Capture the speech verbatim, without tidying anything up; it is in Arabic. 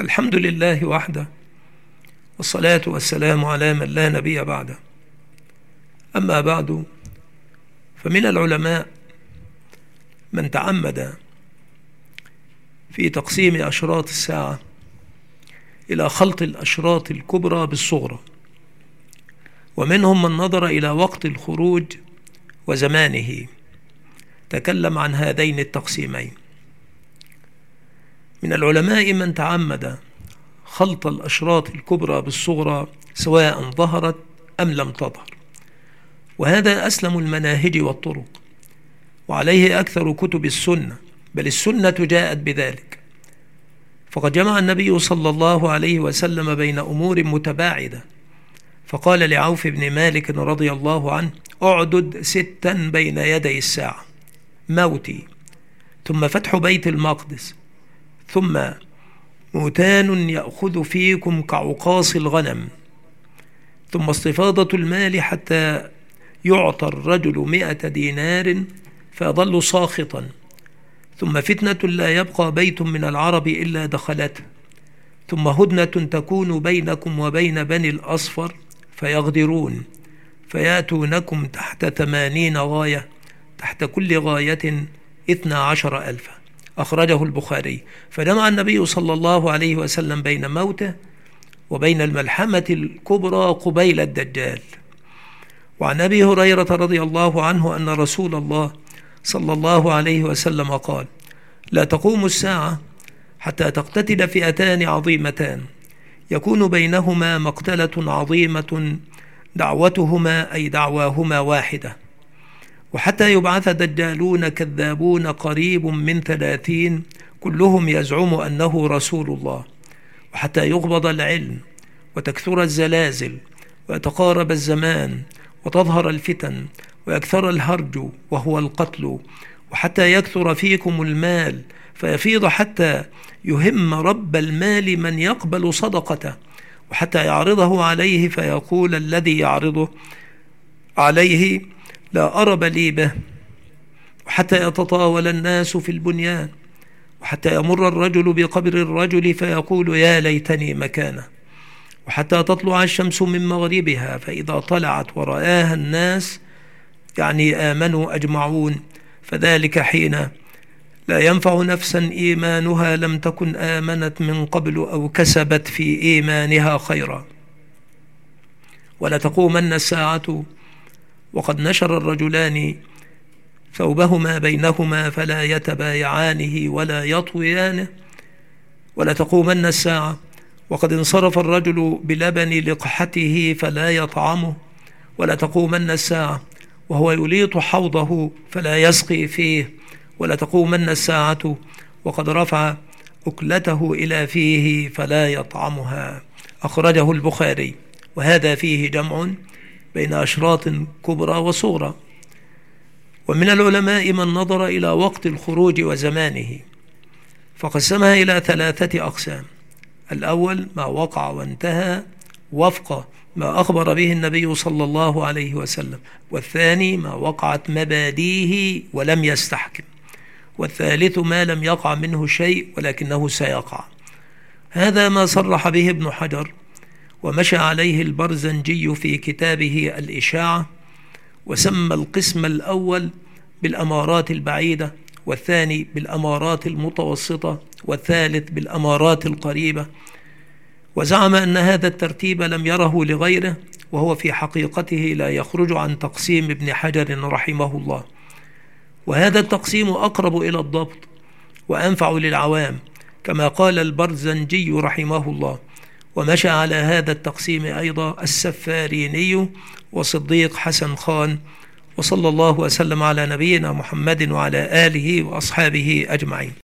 الحمد لله وحده، والصلاة والسلام على من لا نبي بعده. أما بعد، فمن العلماء من تعمد في تقسيم أشراط الساعة إلى خلط الأشراط الكبرى بالصغرى، ومنهم من نظر إلى وقت الخروج وزمانه، تكلم عن هذين التقسيمين. من العلماء من تعمد خلط الأشراط الكبرى بالصغرى سواء ظهرت أم لم تظهر، وهذا أسلم المناهج والطرق، وعليه أكثر كتب السنة، بل السنة جاءت بذلك. فقد جمع النبي صلى الله عليه وسلم بين أمور متباعدة، فقال لعوف بن مالك رضي الله عنه: أعدد ستا بين يدي الساعة: موتي، ثم فتح بيت المقدس، ثم موتان يأخذ فيكم كعقاص الغنم، ثم استفاضة المال حتى يعطى الرجل مئة دينار فيظل ساخطا، ثم فتنة لا يبقى بيت من العرب إلا دخلته، ثم هدنة تكون بينكم وبين بني الأصفر فيغدرون فيأتونكم تحت ثمانين غاية، تحت كل غاية اثنا عشر ألفا. أخرجه البخاري. فجمع النبي صلى الله عليه وسلم بين موته وبين الملحمة الكبرى قبيل الدجال. وعن أبي هريرة رضي الله عنه أن رسول الله صلى الله عليه وسلم قال: لا تقوم الساعة حتى تقتتل فئتان عظيمتان، يكون بينهما مقتلة عظيمة دعوتهما أي دعواهما واحدة، وحتى يبعث دجالون كذابون قريب من ثلاثين كلهم يزعم أنه رسول الله، وحتى يقبض العلم وتكثر الزلازل ويتقارب الزمان وتظهر الفتن ويكثر الهرج وهو القتل، وحتى يكثر فيكم المال فيفيض حتى يهم رب المال من يقبل صدقته، وحتى يعرضه عليه فيقول الذي يعرضه عليه: لا أرب لي به، وحتى يتطاول الناس في البنيان، وحتى يمر الرجل بقبر الرجل فيقول: يا ليتني مكانه، وحتى تطلع الشمس من مغربها فإذا طلعت ورآها الناس يعني آمنوا أجمعون، فذلك حين لا ينفع نفسا إيمانها لم تكن آمنت من قبل أو كسبت في إيمانها خيرا. ولتقومن الساعة وقد نشر الرجلان ثوبهما بينهما فلا يتبايعانه ولا يطويانه، ولتقومن الساعة وقد انصرف الرجل بلبن لقحته فلا يطعمه، ولتقومن الساعة وهو يليط حوضه فلا يسقي فيه، ولتقومن الساعة وقد رفع أكلته إلى فيه فلا يطعمها. أخرجه البخاري. وهذا فيه جمع بين أشراط كبرى وصغرى. ومن العلماء من نظر إلى وقت الخروج وزمانه، فقسمها إلى ثلاثة أقسام: الأول ما وقع وانتهى وفق ما أخبر به النبي صلى الله عليه وسلم، والثاني ما وقعت مباديه ولم يستحكم، والثالث ما لم يقع منه شيء ولكنه سيقع. هذا ما صرح به ابن حجر، ومشى عليه البرزنجي في كتابه الإشاعة، وسمى القسم الأول بالأمارات البعيدة، والثاني بالأمارات المتوسطة، والثالث بالأمارات القريبة، وزعم أن هذا الترتيب لم يره لغيره، وهو في حقيقته لا يخرج عن تقسيم ابن حجر رحمه الله. وهذا التقسيم أقرب إلى الضبط وأنفع للعوام، كما قال البرزنجي رحمه الله. ومشى على هذا التقسيم أيضا السفاريني وصديق حسن خان، وصلى الله وسلم على نبينا محمد وعلى آله وأصحابه أجمعين.